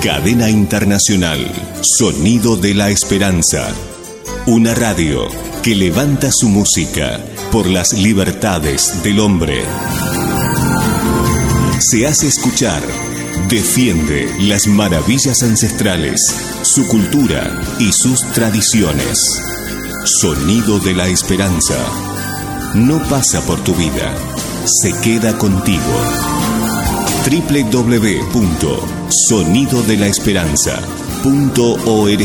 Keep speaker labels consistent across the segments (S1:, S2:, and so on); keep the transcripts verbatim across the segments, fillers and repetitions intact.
S1: Cadena Internacional, Sonido de la Esperanza. Una radio que levanta su música por las libertades del hombre. Se hace escuchar, defiende las maravillas ancestrales, su cultura y sus tradiciones. Sonido de la Esperanza. No pasa por tu vida, se queda contigo. doble u doble u doble u punto sonido de la esperanza punto org.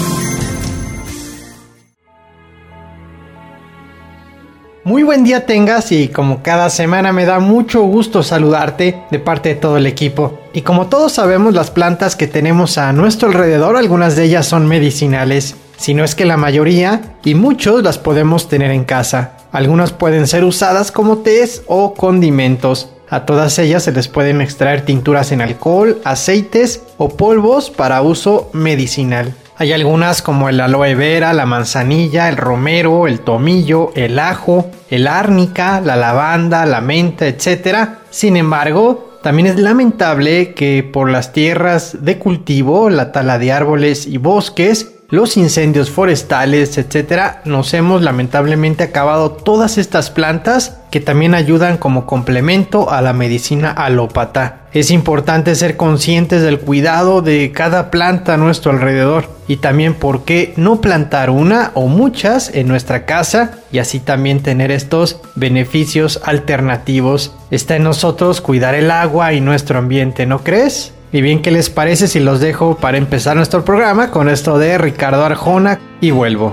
S2: Muy buen día tengas, y como cada semana me da mucho gusto saludarte de parte de todo el equipo. Y como todos sabemos, las plantas que tenemos a nuestro alrededor, algunas de ellas son medicinales, si no es que la mayoría, y muchos las podemos tener en casa. Algunas pueden ser usadas como tés o condimentos. A todas ellas se les pueden extraer tinturas en alcohol, aceites o polvos para uso medicinal. Hay algunas como el aloe vera, la manzanilla, el romero, el tomillo, el ajo, el árnica, la lavanda, la menta, etcétera. Sin embargo, también es lamentable que por las tierras de cultivo, la tala de árboles y bosques, los incendios forestales, etcétera, nos hemos lamentablemente acabado todas estas plantas que también ayudan como complemento a la medicina alópata. Es importante ser conscientes del cuidado de cada planta a nuestro alrededor y también por qué no plantar una o muchas en nuestra casa y así también tener estos beneficios alternativos. Está en nosotros cuidar el agua y nuestro ambiente, ¿no crees? Y bien, ¿qué les parece si los dejo para empezar nuestro programa con esto de Ricardo Arjona y vuelvo?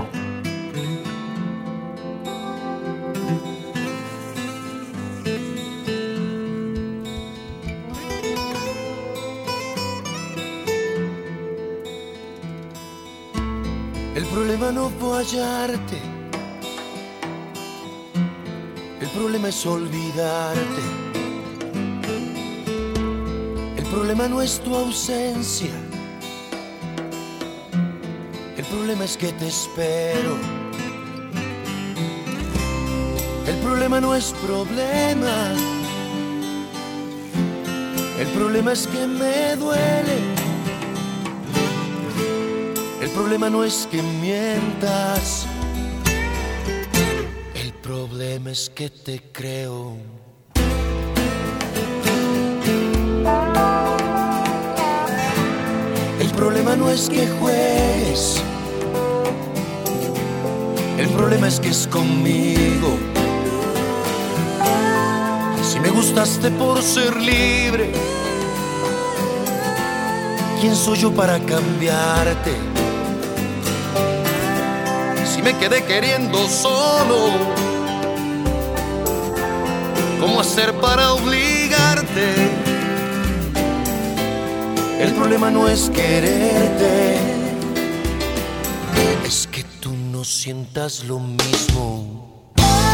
S3: El problema no fue hallarte, el problema es olvidarte. El problema no es tu ausencia, el problema es que te espero. El problema no es problema, el problema es que me duele. El problema no es que mientas, el problema es que te creo. El problema no es que juegues, el problema es que es conmigo. Si me gustaste por ser libre, ¿quién soy yo para cambiarte? Si me quedé queriendo solo, ¿cómo hacer para obligarte? El problema no es quererte, es que tú no sientas lo mismo.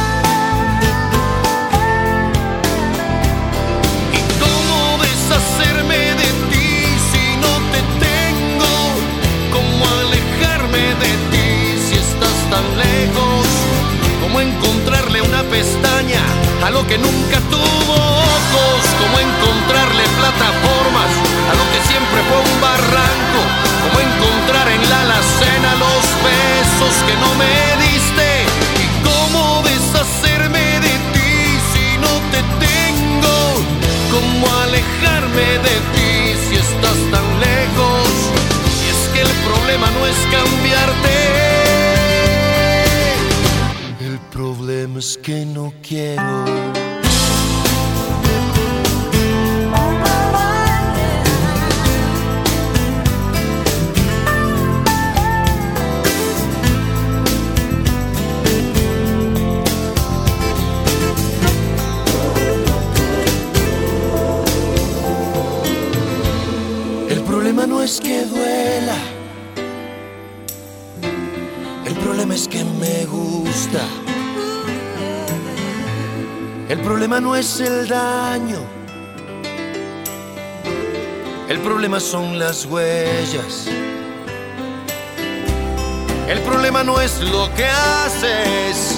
S3: ¿Y cómo deshacerme de ti si no te tengo? ¿Cómo alejarme de ti si estás tan lejos? ¿Cómo encontrarle una pestaña a lo que nunca tuvo ojos? ¿Cómo encontrarle plataformas a lo que siempre fue un barranco? ¿Cómo encontrar en la alacena los besos que no me diste? ¿Y cómo deshacerme de ti si no te tengo? ¿Cómo alejarme de ti si estás tan lejos? Y es que el problema no es cambiarte, el problema es que no quiero. El problema no es que duela, el problema es que me gusta. El problema no es el daño, el problema son las huellas. El problema no es lo que haces,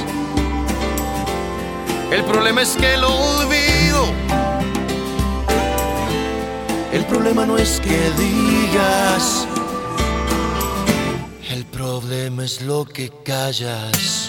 S3: el problema es que lo olvido. El problema no es que digas, el problema es lo que callas.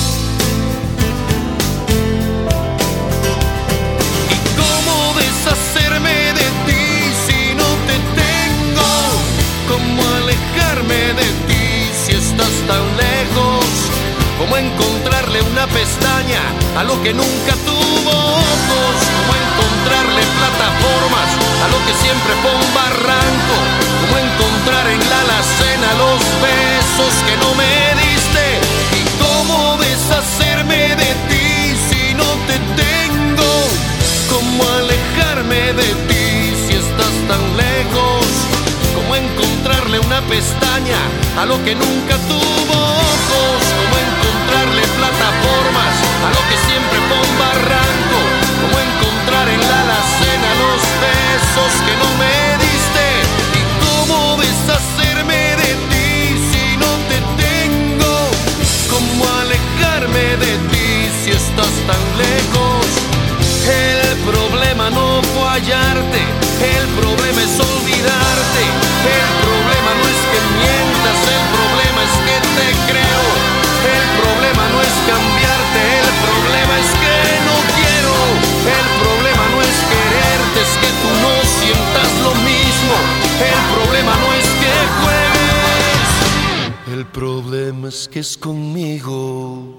S3: ¿Y cómo deshacerme de ti si no te tengo? ¿Cómo alejarme de ti si estás tan lejos? ¿Cómo encontrarle una pestaña a lo que nunca tuvo ojos? ¿Cómo encontrarle plataformas a lo que siempre fue un barranco? ¿Cómo encontrar en la alacena los besos que no me diste? ¿Y cómo deshacerme de ti si no te tengo? ¿Cómo alejarme de ti si estás tan lejos? ¿Cómo encontrarle una pestaña a lo que nunca tuvo ojos? ¿Cómo encontrarle plataformas a lo que siempre fue un barranco? ¿Cómo encontrar en la alacena los besos que no me diste? ¿Y cómo deshacerme de ti si no te tengo? ¿Cómo alejarme de ti si estás tan lejos? El problema no fue hallarte, el problema es olvidarte. El problema no es que mientas, el problema es que te creo. El problema no es cambiarte, el problema es que no quiero. El problema no es quererte, es que tú no sientas lo mismo. El problema no es que juegues, el problema es que es conmigo.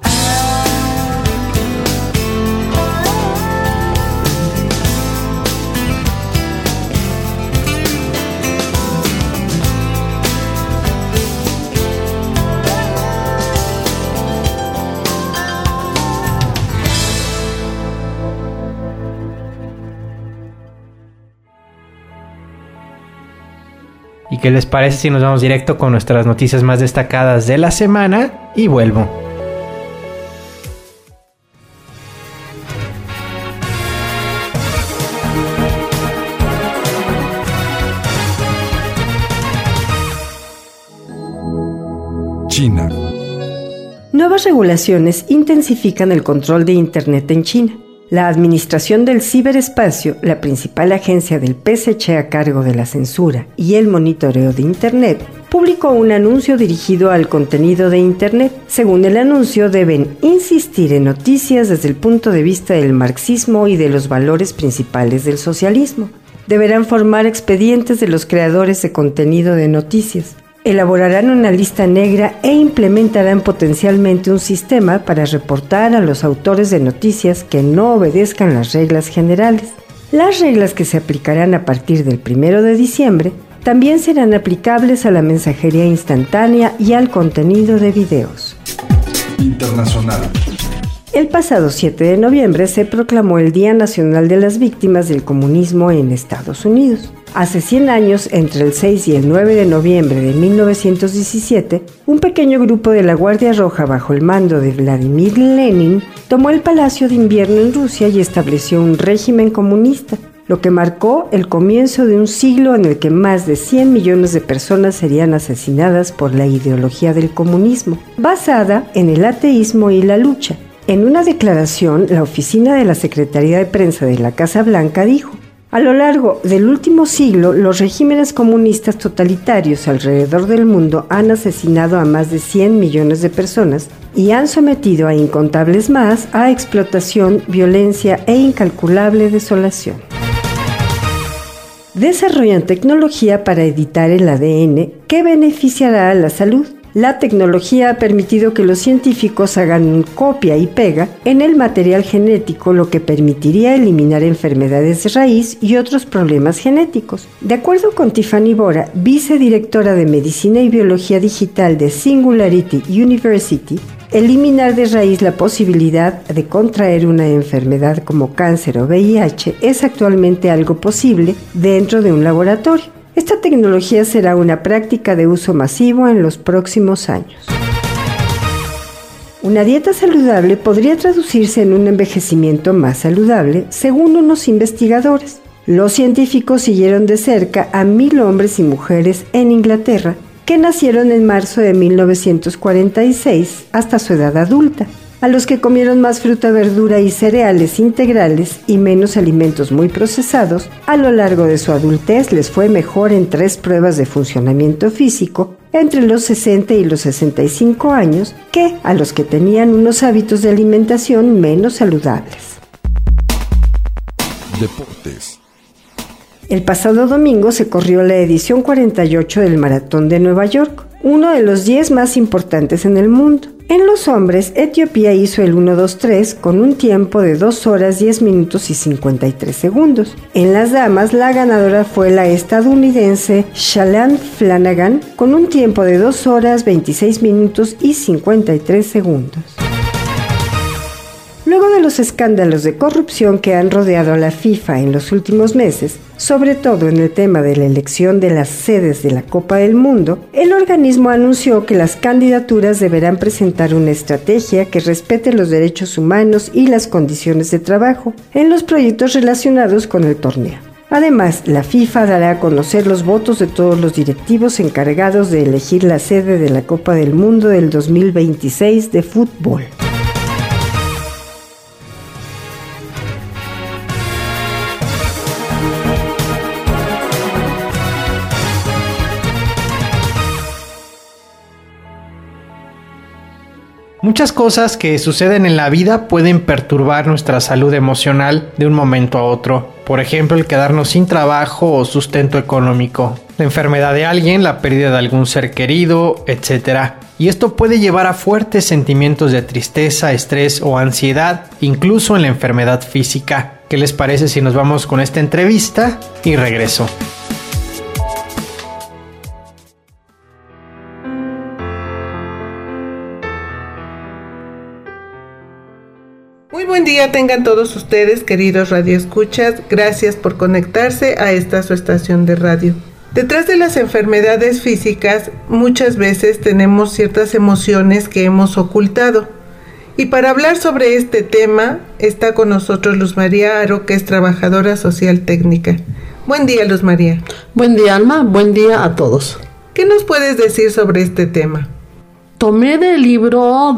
S2: ¿Y qué les parece si nos vamos directo con nuestras noticias más destacadas de la semana? Y vuelvo.
S4: China.
S5: Nuevas regulaciones intensifican el control de Internet en China. La Administración del Ciberespacio, la principal agencia del P S C a cargo de la censura y el monitoreo de Internet, publicó un anuncio dirigido al contenido de Internet. Según el anuncio, deben insistir en noticias desde el punto de vista del marxismo y de los valores principales del socialismo. Deberán formar expedientes de los creadores de contenido de noticias. Elaborarán una lista negra e implementarán potencialmente un sistema para reportar a los autores de noticias que no obedezcan las reglas generales. Las reglas que se aplicarán a partir del primero de diciembre también serán aplicables a la mensajería instantánea y al contenido de videos.
S4: Internacional.
S5: El pasado siete de noviembre se proclamó el Día Nacional de las Víctimas del Comunismo en Estados Unidos. Hace cien años, entre el seis y el nueve de noviembre de mil novecientos diecisiete, un pequeño grupo de la Guardia Roja bajo el mando de Vladimir Lenin tomó el Palacio de Invierno en Rusia y estableció un régimen comunista, lo que marcó el comienzo de un siglo en el que más de cien millones de personas serían asesinadas por la ideología del comunismo, basada en el ateísmo y la lucha. En una declaración, la oficina de la Secretaría de Prensa de la Casa Blanca dijo: a lo largo del último siglo, los regímenes comunistas totalitarios alrededor del mundo han asesinado a más de cien millones de personas y han sometido a incontables más a explotación, violencia e incalculable desolación. Desarrollan tecnología para editar el A D N que beneficiará a la salud. La tecnología ha permitido que los científicos hagan copia y pega en el material genético, lo que permitiría eliminar enfermedades de raíz y otros problemas genéticos. De acuerdo con Tiffany Bora, vicedirectora de Medicina y Biología Digital de Singularity University, eliminar de raíz la posibilidad de contraer una enfermedad como cáncer o V I H es actualmente algo posible dentro de un laboratorio. Esta tecnología será una práctica de uso masivo en los próximos años. Una dieta saludable podría traducirse en un envejecimiento más saludable, según unos investigadores. Los científicos siguieron de cerca a mil hombres y mujeres en Inglaterra que nacieron en marzo de mil novecientos cuarenta y seis hasta su edad adulta. A los que comieron más fruta, verdura y cereales integrales y menos alimentos muy procesados, a lo largo de su adultez les fue mejor en tres pruebas de funcionamiento físico entre los sesenta y los sesenta y cinco años que a los que tenían unos hábitos de alimentación menos saludables.
S4: Deportes.
S5: El pasado domingo se corrió la edición cuarenta y ocho del Maratón de Nueva York, uno de los diez más importantes en el mundo. En los hombres, Etiopía hizo el uno dos tres con un tiempo de dos horas diez minutos y cincuenta y tres segundos. En las damas, la ganadora fue la estadounidense Shalane Flanagan con un tiempo de dos horas veintiséis minutos y cincuenta y tres segundos. Luego de los escándalos de corrupción que han rodeado a la FIFA en los últimos meses, sobre todo en el tema de la elección de las sedes de la Copa del Mundo, el organismo anunció que las candidaturas deberán presentar una estrategia que respete los derechos humanos y las condiciones de trabajo en los proyectos relacionados con el torneo. Además, la FIFA dará a conocer los votos de todos los directivos encargados de elegir la sede de la Copa del Mundo del dos mil veintiséis de fútbol.
S2: Muchas cosas que suceden en la vida pueden perturbar nuestra salud emocional de un momento a otro. Por ejemplo, el quedarnos sin trabajo o sustento económico, la enfermedad de alguien, la pérdida de algún ser querido, etcétera. Y esto puede llevar a fuertes sentimientos de tristeza, estrés o ansiedad, incluso en la enfermedad física. ¿Qué les parece si nos vamos con esta entrevista y regreso?
S6: Muy buen día tengan todos ustedes, queridos radioescuchas. Gracias por conectarse a esta su estación de radio. Detrás de las enfermedades físicas, muchas veces tenemos ciertas emociones que hemos ocultado. Y para hablar sobre este tema, está con nosotros Luz María Aro, que es trabajadora social técnica. Buen día, Luz María.
S7: Buen día, Alma. Buen día a todos.
S6: ¿Qué nos puedes decir sobre este tema?
S7: Tomé del libro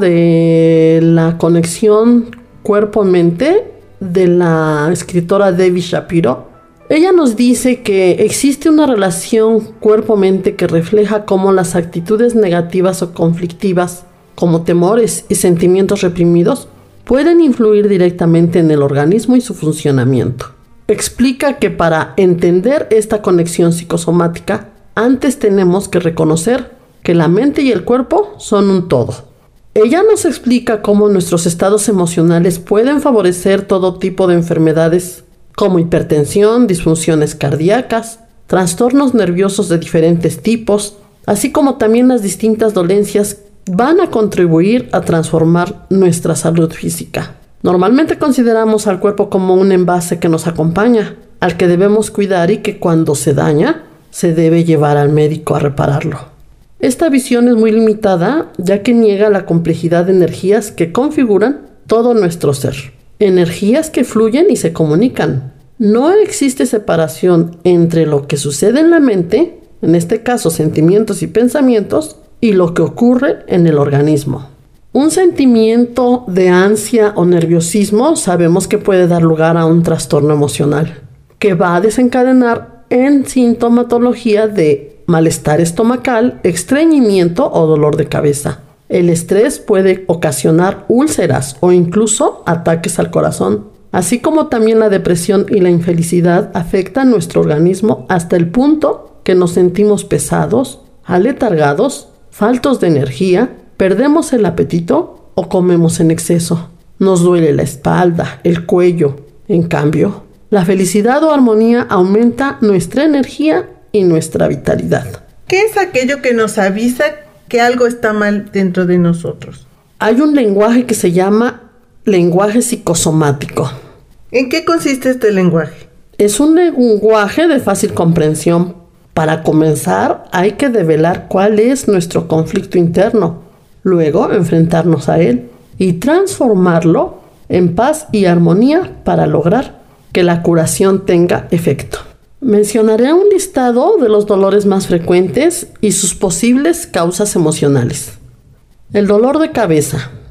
S7: de la conexión cuerpo-mente de la escritora Devi Shapiro. Ella nos dice que existe una relación cuerpo-mente que refleja cómo las actitudes negativas o conflictivas, como temores y sentimientos reprimidos, pueden influir directamente en el organismo y su funcionamiento. Explica que para entender esta conexión psicosomática, antes tenemos que reconocer que la mente y el cuerpo son un todo. Ella nos explica cómo nuestros estados emocionales pueden favorecer todo tipo de enfermedades como hipertensión, disfunciones cardíacas, trastornos nerviosos de diferentes tipos, así como también las distintas dolencias van a contribuir a transformar nuestra salud física. Normalmente consideramos al cuerpo como un envase que nos acompaña, al que debemos cuidar y que cuando se daña, se debe llevar al médico a repararlo. Esta visión es muy limitada, ya que niega la complejidad de energías que configuran todo nuestro ser. Energías que fluyen y se comunican. No existe separación entre lo que sucede en la mente, en este caso sentimientos y pensamientos, y lo que ocurre en el organismo. Un sentimiento de ansia o nerviosismo sabemos que puede dar lugar a un trastorno emocional, que va a desencadenar en sintomatología de malestar estomacal, estreñimiento o dolor de cabeza. El estrés puede ocasionar úlceras o incluso ataques al corazón, así como también la depresión y la infelicidad afectan nuestro organismo hasta el punto que nos sentimos pesados, aletargados, faltos de energía, perdemos el apetito o comemos en exceso. Nos duele la espalda, el cuello. En cambio, la felicidad o armonía aumenta nuestra energía y nuestra vitalidad.
S6: ¿Qué es aquello que nos avisa que algo está mal dentro de nosotros?
S7: Hay un lenguaje que se llama lenguaje psicosomático.
S6: ¿En qué consiste este lenguaje?
S7: Es un lenguaje de fácil comprensión. Para comenzar, hay que develar cuál es nuestro conflicto interno, luego enfrentarnos a él y transformarlo en paz y armonía para lograr que la curación tenga efecto. Mencionaré un listado de los dolores más frecuentes y sus posibles causas emocionales. El dolor de cabeza.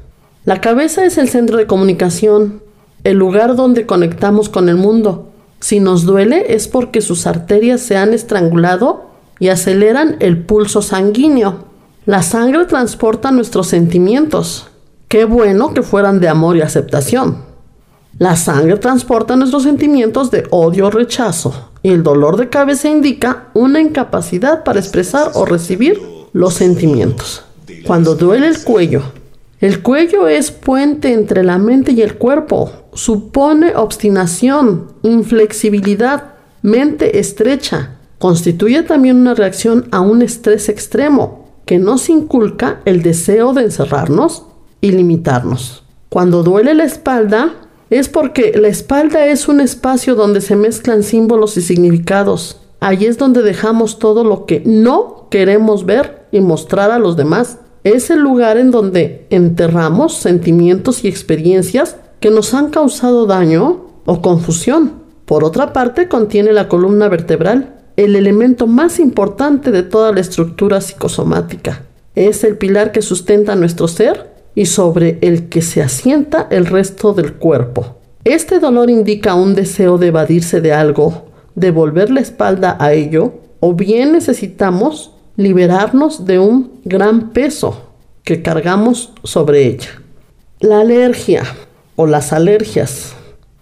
S7: La cabeza es el centro de comunicación, el lugar donde conectamos con el mundo. Si nos duele es porque sus arterias se han estrangulado y aceleran el pulso sanguíneo. La sangre transporta nuestros sentimientos. Qué bueno que fueran de amor y aceptación. La sangre transporta nuestros sentimientos de odio o rechazo, y el dolor de cabeza indica una incapacidad para expresar o recibir los sentimientos. Cuando duele el cuello, el cuello es puente entre la mente y el cuerpo. Supone obstinación, inflexibilidad, mente estrecha. Constituye también una reacción a un estrés extremo que nos inculca el deseo de encerrarnos y limitarnos. Cuando duele la espalda, es porque la espalda es un espacio donde se mezclan símbolos y significados. Allí es donde dejamos todo lo que no queremos ver y mostrar a los demás. Es el lugar en donde enterramos sentimientos y experiencias que nos han causado daño o confusión. Por otra parte, contiene la columna vertebral, el elemento más importante de toda la estructura psicosomática. Es el pilar que sustenta nuestro ser y sobre el que se asienta el resto del cuerpo. Este dolor indica un deseo de evadirse de algo, de volver la espalda a ello, o bien necesitamos liberarnos de un gran peso que cargamos sobre ella. La alergia o las alergias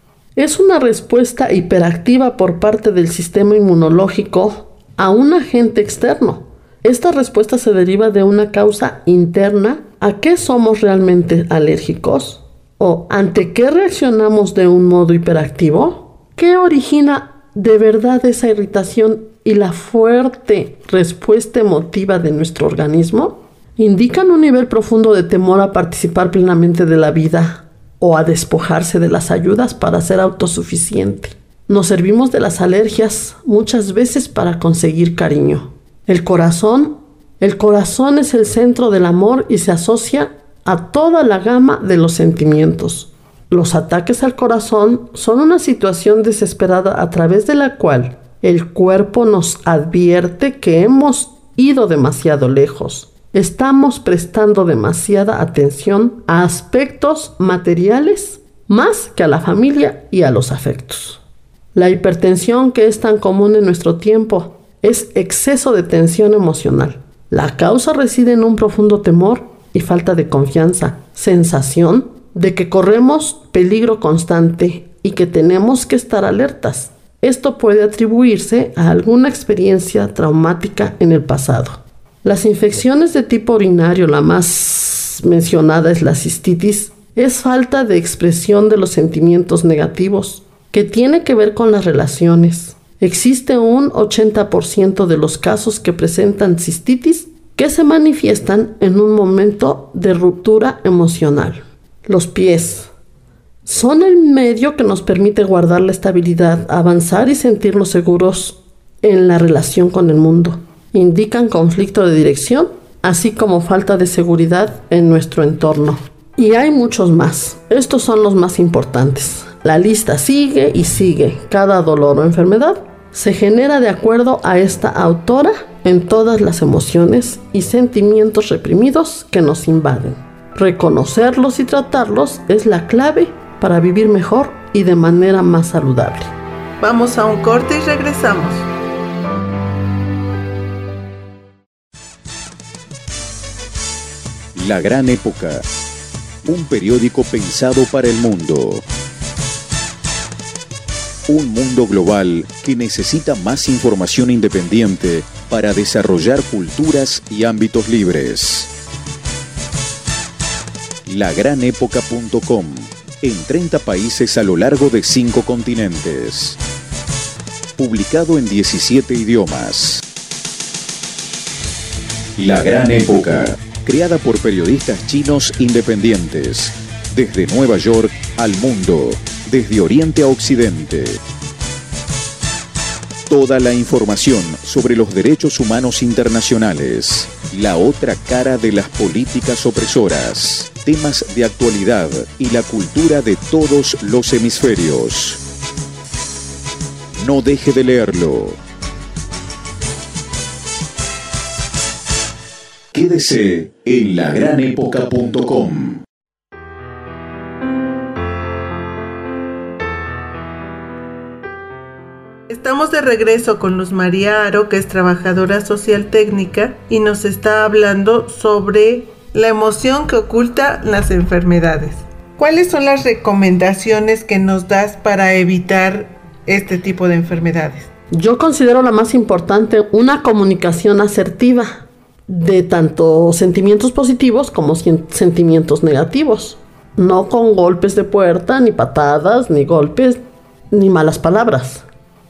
S7: es una respuesta hiperactiva por parte del sistema inmunológico a un agente externo. Esta respuesta se deriva de una causa interna. ¿A qué somos realmente alérgicos? ¿O ante qué reaccionamos de un modo hiperactivo? ¿Qué origina de verdad esa irritación y la fuerte respuesta emotiva de nuestro organismo? Indican un nivel profundo de temor a participar plenamente de la vida o a despojarse de las ayudas para ser autosuficiente. Nos servimos de las alergias muchas veces para conseguir cariño. El corazón, el corazón es el centro del amor y se asocia a toda la gama de los sentimientos. Los ataques al corazón son una situación desesperada a través de la cual el cuerpo nos advierte que hemos ido demasiado lejos. Estamos prestando demasiada atención a aspectos materiales más que a la familia y a los afectos. La hipertensión, que es tan común en nuestro tiempo, es exceso de tensión emocional. La causa reside en un profundo temor y falta de confianza, sensación de que corremos peligro constante y que tenemos que estar alertas. Esto puede atribuirse a alguna experiencia traumática en el pasado. Las infecciones de tipo urinario, la más mencionada es la cistitis, es falta de expresión de los sentimientos negativos, que tiene que ver con las relaciones. Existe un ochenta por ciento de los casos que presentan cistitis que se manifiestan en un momento de ruptura emocional. Los pies son el medio que nos permite guardar la estabilidad, avanzar y sentirnos seguros en la relación con el mundo. Indican conflicto de dirección, así como falta de seguridad en nuestro entorno. Y hay muchos más. Estos son los más importantes. La lista sigue y sigue. Cada dolor o enfermedad se genera de acuerdo a esta autora en todas las emociones y sentimientos reprimidos que nos invaden. Reconocerlos y tratarlos es la clave para vivir mejor y de manera más saludable.
S6: Vamos a un corte y regresamos.
S1: La Gran Época, un periódico pensado para el mundo. Un mundo global que necesita más información independiente para desarrollar culturas y ámbitos libres. la gran época punto com, en treinta países a lo largo de cinco continentes. Publicado en diecisiete idiomas. La Gran Época, creada por periodistas chinos independientes, desde Nueva York al mundo, desde Oriente a Occidente. Toda la información sobre los derechos humanos internacionales, la otra cara de las políticas opresoras, temas de actualidad y la cultura de todos los hemisferios. No deje de leerlo. Quédese en la gran época punto com.
S6: Estamos de regreso con Luz María Aro, que es trabajadora social técnica y nos está hablando sobre la emoción que oculta las enfermedades. ¿Cuáles son las recomendaciones que nos das para evitar este tipo de enfermedades?
S7: Yo considero la más importante una comunicación asertiva de tanto sentimientos positivos como sentimientos negativos. No con golpes de puerta, ni patadas, ni golpes, ni malas palabras.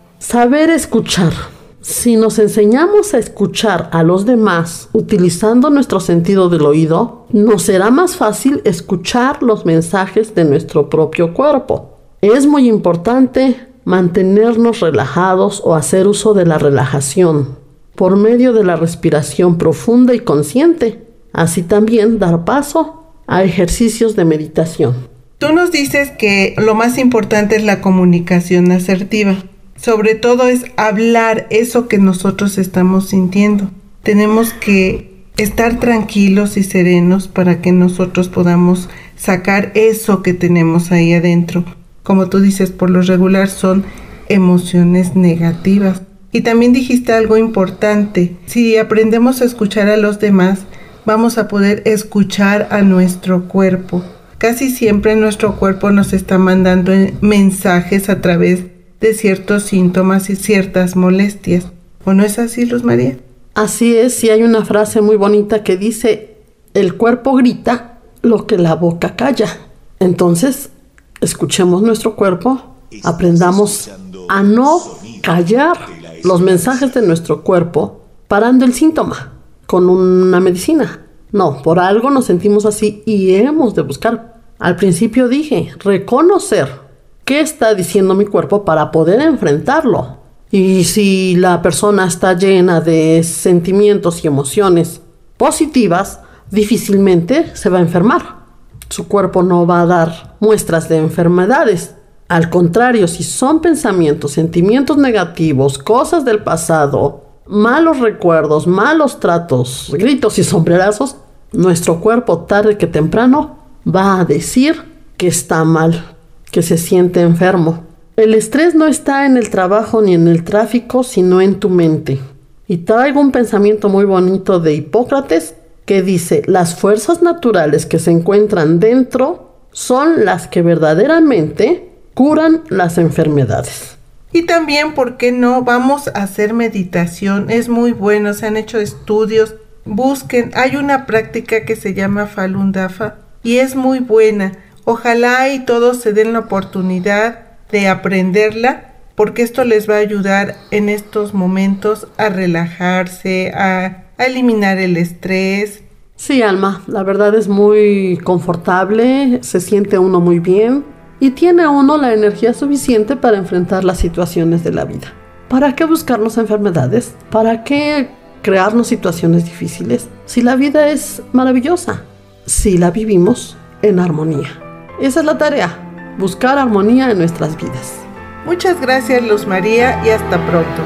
S7: Saber escuchar. Si nos enseñamos a escuchar a los demás utilizando nuestro sentido del oído, nos será más fácil escuchar los mensajes de nuestro propio cuerpo. Es muy importante mantenernos relajados o hacer uso de la relajación por medio de la respiración profunda y consciente. Así también dar paso a ejercicios de meditación.
S6: Tú nos dices que lo más importante es la comunicación asertiva. Sobre todo es hablar eso que nosotros estamos sintiendo. Tenemos que estar tranquilos y serenos para que nosotros podamos sacar eso que tenemos ahí adentro. Como tú dices, por lo regular son emociones negativas. Y también dijiste algo importante. Si aprendemos a escuchar a los demás, vamos a poder escuchar a nuestro cuerpo. Casi siempre nuestro cuerpo nos está mandando mensajes a través de ciertos síntomas y ciertas molestias. ¿O no es así, Luz María?
S7: Así es, y hay una frase muy bonita que dice: el cuerpo grita lo que la boca calla. Entonces, escuchemos nuestro cuerpo, aprendamos a no callar los mensajes de nuestro cuerpo parando el síntoma con una medicina. No, por algo nos sentimos así y hemos de buscar. Al principio dije, reconocer qué está diciendo mi cuerpo para poder enfrentarlo. Y si la persona está llena de sentimientos y emociones positivas, difícilmente se va a enfermar. Su cuerpo no va a dar muestras de enfermedades. Al contrario, si son pensamientos, sentimientos negativos, cosas del pasado, malos recuerdos, malos tratos, gritos y sombrerazos, nuestro cuerpo tarde que temprano va a decir que está mal, que se siente enfermo. El estrés no está en el trabajo ni en el tráfico, sino en tu mente. Y traigo un pensamiento muy bonito de Hipócrates que dice: las fuerzas naturales que se encuentran dentro son las que verdaderamente curan las enfermedades.
S6: Y también, ¿por qué no? Vamos a hacer meditación. Es muy bueno, se han hecho estudios. Busquen, hay una práctica que se llama Falun Dafa y es muy buena. Ojalá y todos se den la oportunidad de aprenderla, porque esto les va a ayudar en estos momentos a relajarse, a, a eliminar el estrés.
S7: Sí, Alma, la verdad es muy confortable, se siente uno muy bien y tiene uno la energía suficiente para enfrentar las situaciones de la vida. ¿Para qué buscarnos enfermedades? ¿Para qué crearnos situaciones difíciles? Si la vida es maravillosa, si la vivimos en armonía. Esa es la tarea, buscar armonía en nuestras vidas.
S6: Muchas gracias, Luz María, y hasta pronto.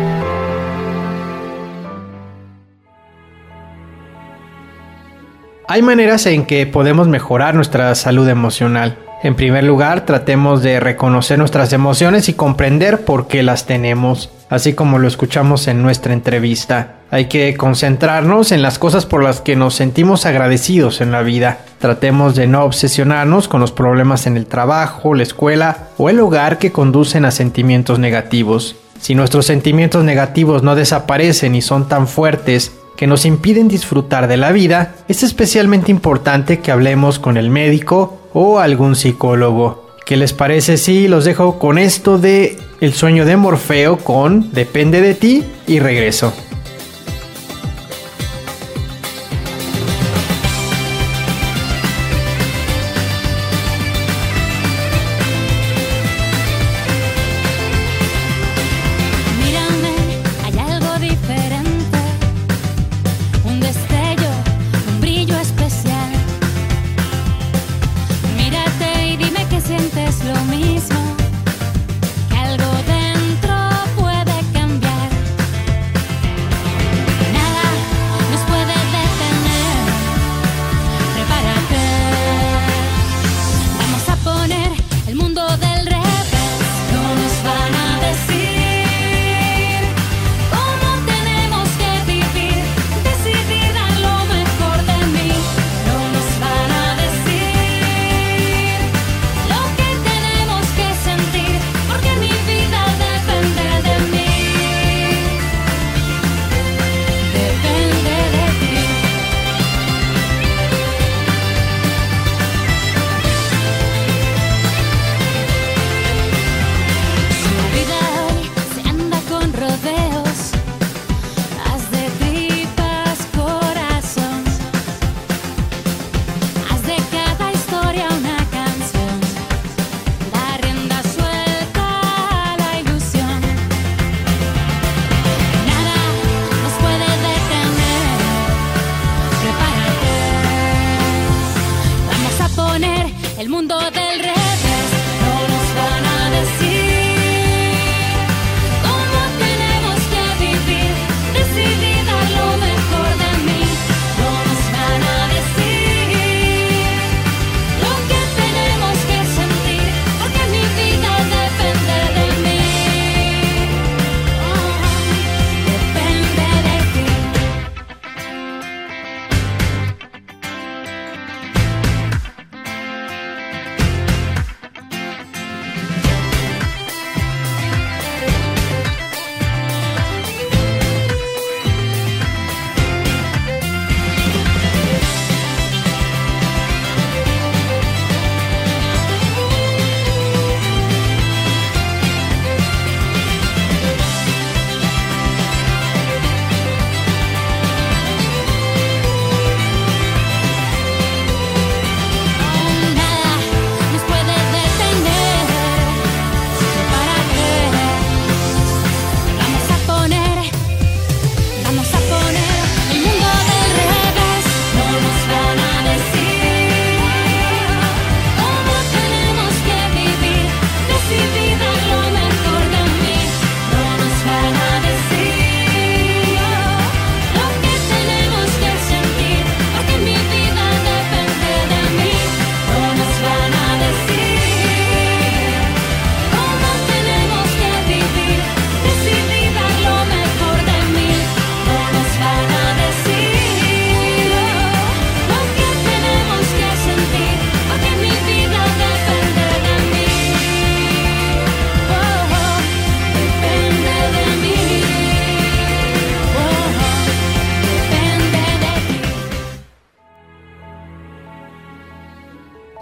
S2: Hay maneras en que podemos mejorar nuestra salud emocional. En primer lugar, tratemos de reconocer nuestras emociones y comprender por qué las tenemos, así como lo escuchamos en nuestra entrevista. Hay que concentrarnos en las cosas por las que nos sentimos agradecidos en la vida. Tratemos de no obsesionarnos con los problemas en el trabajo, la escuela o el hogar que conducen a sentimientos negativos. Si nuestros sentimientos negativos no desaparecen y son tan fuertes que nos impiden disfrutar de la vida, es especialmente importante que hablemos con el médico o algún psicólogo. ¿Qué les parece si los dejo con esto de El sueño de Morfeo con Depende de ti y regreso?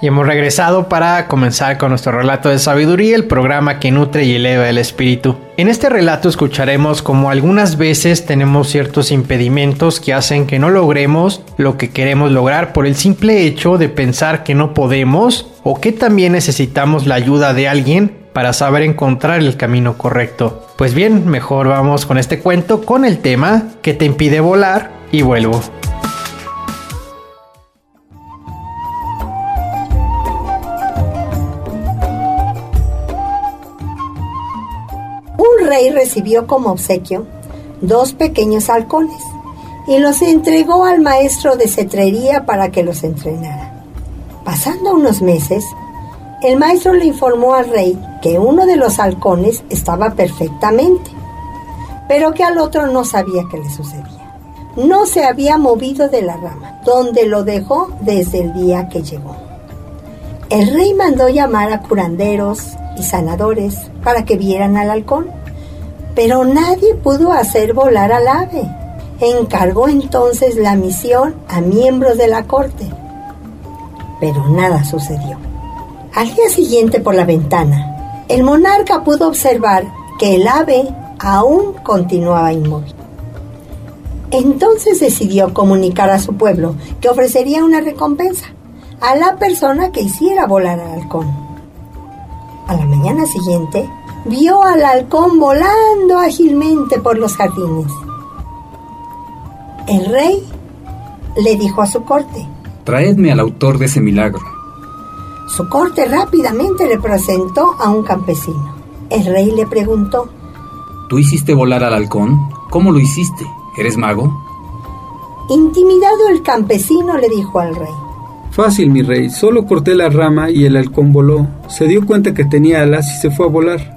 S2: Y hemos regresado para comenzar con nuestro relato de sabiduría, el programa que nutre y eleva el espíritu. En este relato escucharemos cómo algunas veces tenemos ciertos impedimentos que hacen que no logremos lo que queremos lograr por el simple hecho de pensar que no podemos, o que también necesitamos la ayuda de alguien para saber encontrar el camino correcto. Pues bien, mejor vamos con este cuento con el tema que te impide volar, y vuelvo.
S8: Un rey recibió como obsequio dos pequeños halcones y los entregó al maestro de cetrería para que los entrenara. Pasando unos meses, el maestro le informó al rey que uno de los halcones estaba perfectamente, pero que al otro no sabía qué le sucedía. No se había movido de la rama, donde lo dejó desde el día que llegó. El rey mandó llamar a curanderos y sanadores para que vieran al halcón, pero nadie pudo hacer volar al ave. Encargó entonces la misión a miembros de la corte, pero nada sucedió. Al día siguiente, por la ventana, el monarca pudo observar que el ave aún continuaba inmóvil. Entonces decidió comunicar a su pueblo que ofrecería una recompensa a la persona que hiciera volar al halcón. A la mañana siguiente, vio al halcón volando ágilmente por los jardines. El rey le dijo a su corte:
S9: traedme al autor de ese milagro.
S8: Su corte rápidamente le presentó a un campesino. El rey le preguntó:
S9: ¿tú hiciste volar al halcón? ¿Cómo lo hiciste? ¿Eres mago?
S8: Intimidado, el campesino le dijo al rey:
S10: fácil, mi rey, solo corté la rama y el halcón voló. Se dio cuenta que tenía alas y se fue a volar.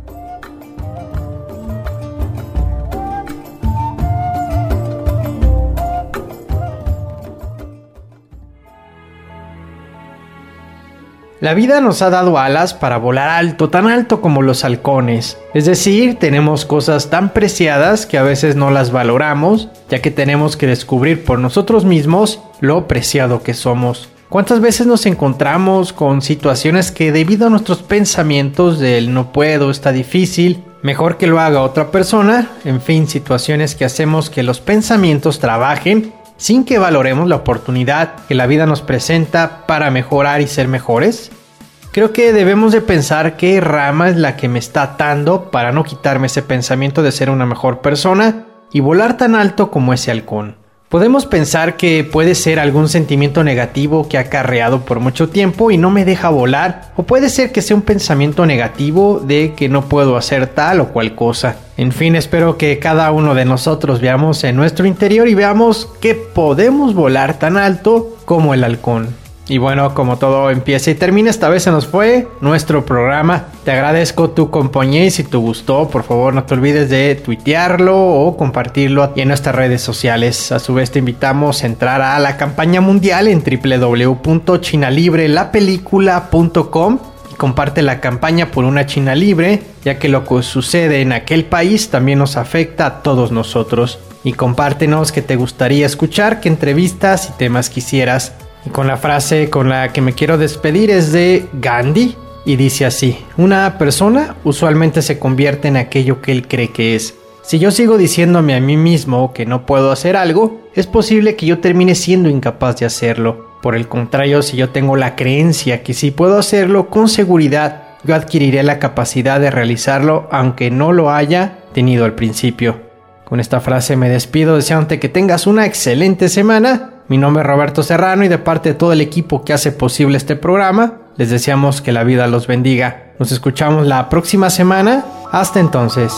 S2: La vida nos ha dado alas para volar alto, tan alto como los halcones. Es decir, tenemos cosas tan preciadas que a veces no las valoramos, ya que tenemos que descubrir por nosotros mismos lo preciado que somos. ¿Cuántas veces nos encontramos con situaciones que debido a nuestros pensamientos del no puedo, está difícil, mejor que lo haga otra persona? En fin, situaciones que hacemos que los pensamientos trabajen sin que valoremos la oportunidad que la vida nos presenta para mejorar y ser mejores. Creo que debemos de pensar qué rama es la que me está atando para no quitarme ese pensamiento de ser una mejor persona y volar tan alto como ese halcón. Podemos pensar que puede ser algún sentimiento negativo que ha acarreado por mucho tiempo y no me deja volar, o puede ser que sea un pensamiento negativo de que no puedo hacer tal o cual cosa. En fin, espero que cada uno de nosotros veamos en nuestro interior y veamos que podemos volar tan alto como el halcón. Y bueno, como todo empieza y termina, esta vez se nos fue nuestro programa. Te agradezco tu compañía y si te gustó, por favor no te olvides de tuitearlo o compartirlo en nuestras redes sociales. A su vez te invitamos a entrar a la campaña mundial en doble u doble u doble u punto china libre la película punto com y comparte la campaña por una China libre, ya que lo que sucede en aquel país también nos afecta a todos nosotros. Y compártenos qué te gustaría escuchar, qué entrevistas y temas quisieras. Y con la frase con la que me quiero despedir es de Gandhi y dice así: una persona usualmente se convierte en aquello que él cree que es. Si yo sigo diciéndome a mí mismo que no puedo hacer algo, es posible que yo termine siendo incapaz de hacerlo. Por el contrario, si yo tengo la creencia que sí puedo hacerlo, con seguridad yo adquiriré la capacidad de realizarlo aunque no lo haya tenido al principio. Con esta frase me despido deseándote que tengas una excelente semana. Mi nombre es Roberto Serrano y de parte de todo el equipo que hace posible este programa, les deseamos que la vida los bendiga. Nos escuchamos la próxima semana. Hasta entonces.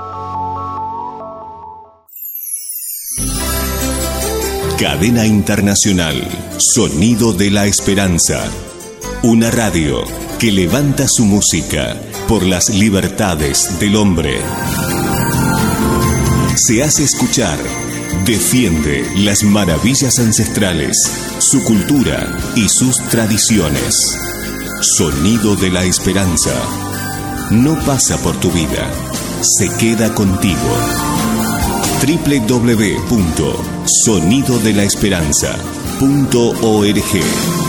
S1: Cadena Internacional, Sonido de la Esperanza. Una radio que levanta su música por las libertades del hombre. Se hace escuchar. Defiende las maravillas ancestrales, su cultura y sus tradiciones. Sonido de la Esperanza. No pasa por tu vida, se queda contigo. doble u doble u doble u punto sonido de la esperanza punto org